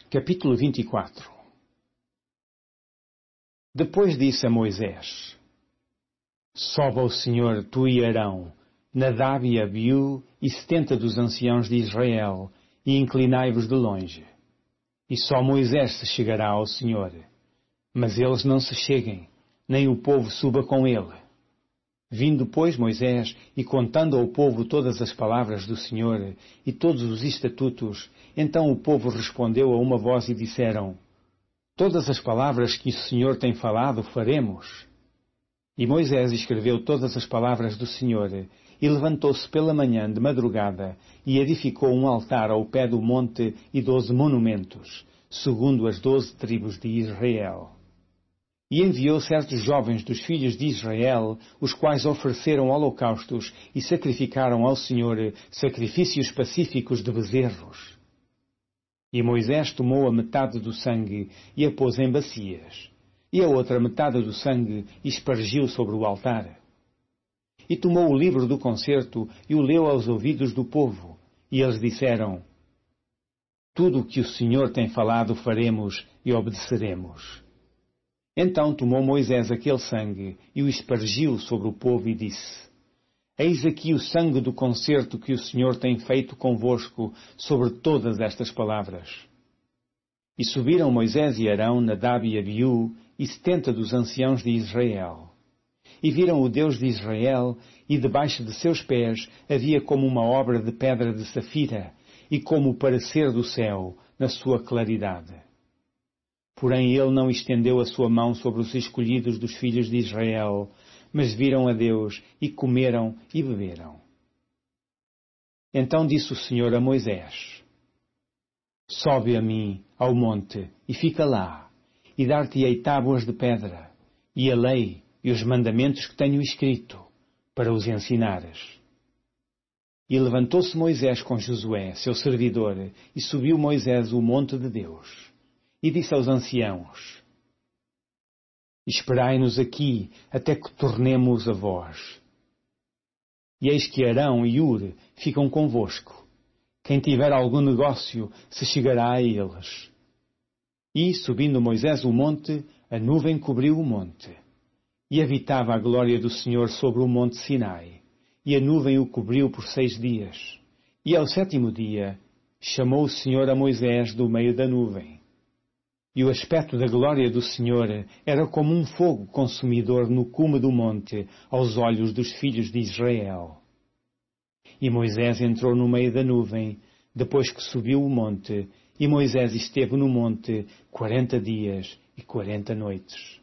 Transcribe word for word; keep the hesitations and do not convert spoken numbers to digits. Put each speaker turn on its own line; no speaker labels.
Capítulo vinte e quatro. Depois disse a Moisés: Sobe ao Senhor, tu e Arão, Nadab e Abiú e setenta dos anciãos de Israel, e inclinai-vos de longe. E só Moisés se chegará ao Senhor. Mas eles não se cheguem, nem o povo suba com ele. Vindo, pois, Moisés, e contando ao povo todas as palavras do Senhor e todos os estatutos, então o povo respondeu a uma voz e disseram: Todas as palavras que o Senhor tem falado faremos. E Moisés escreveu todas as palavras do Senhor, e levantou-se pela manhã de madrugada, e edificou um altar ao pé do monte e doze monumentos, segundo as doze tribos de Israel. E enviou certos jovens dos filhos de Israel, os quais ofereceram holocaustos e sacrificaram ao Senhor sacrifícios pacíficos de bezerros. E Moisés tomou a metade do sangue e a pôs em bacias, e a outra metade do sangue espargiu sobre o altar. E tomou o livro do concerto e o leu aos ouvidos do povo, e eles disseram: Tudo o que o Senhor tem falado faremos e obedeceremos. Então tomou Moisés aquele sangue e o espargiu sobre o povo e disse: Eis aqui o sangue do concerto que o Senhor tem feito convosco sobre todas estas palavras. E subiram Moisés e Arão, Nadab e Abiú, e setenta dos anciãos de Israel. E viram o Deus de Israel, e debaixo de seus pés havia como uma obra de pedra de safira, e como o parecer do céu, na sua claridade. Porém ele não estendeu a sua mão sobre os escolhidos dos filhos de Israel, mas viram a Deus, e comeram e beberam. Então disse o Senhor a Moisés: Sobe a mim ao monte, e fica lá, e dar-te-ei tábuas de pedra, e a lei e os mandamentos que tenho escrito, para os ensinares. E levantou-se Moisés com Josué, seu servidor, e subiu Moisés o monte de Deus. E disse aos anciãos: Esperai-nos aqui, até que tornemos a vós. E eis que Arão e Ur ficam convosco. Quem tiver algum negócio se chegará a eles. E, subindo Moisés o monte, a nuvem cobriu o monte. E habitava a glória do Senhor sobre o monte Sinai. E a nuvem o cobriu por seis dias. E ao sétimo dia, chamou o Senhor a Moisés do meio da nuvem. E o aspecto da glória do Senhor era como um fogo consumidor no cume do monte, aos olhos dos filhos de Israel. E Moisés entrou no meio da nuvem, depois que subiu o monte, e Moisés esteve no monte quarenta dias e quarenta noites.